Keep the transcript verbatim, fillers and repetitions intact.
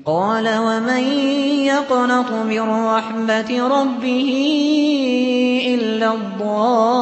قال ومن يقنط من رحمة ربه إلا الضالون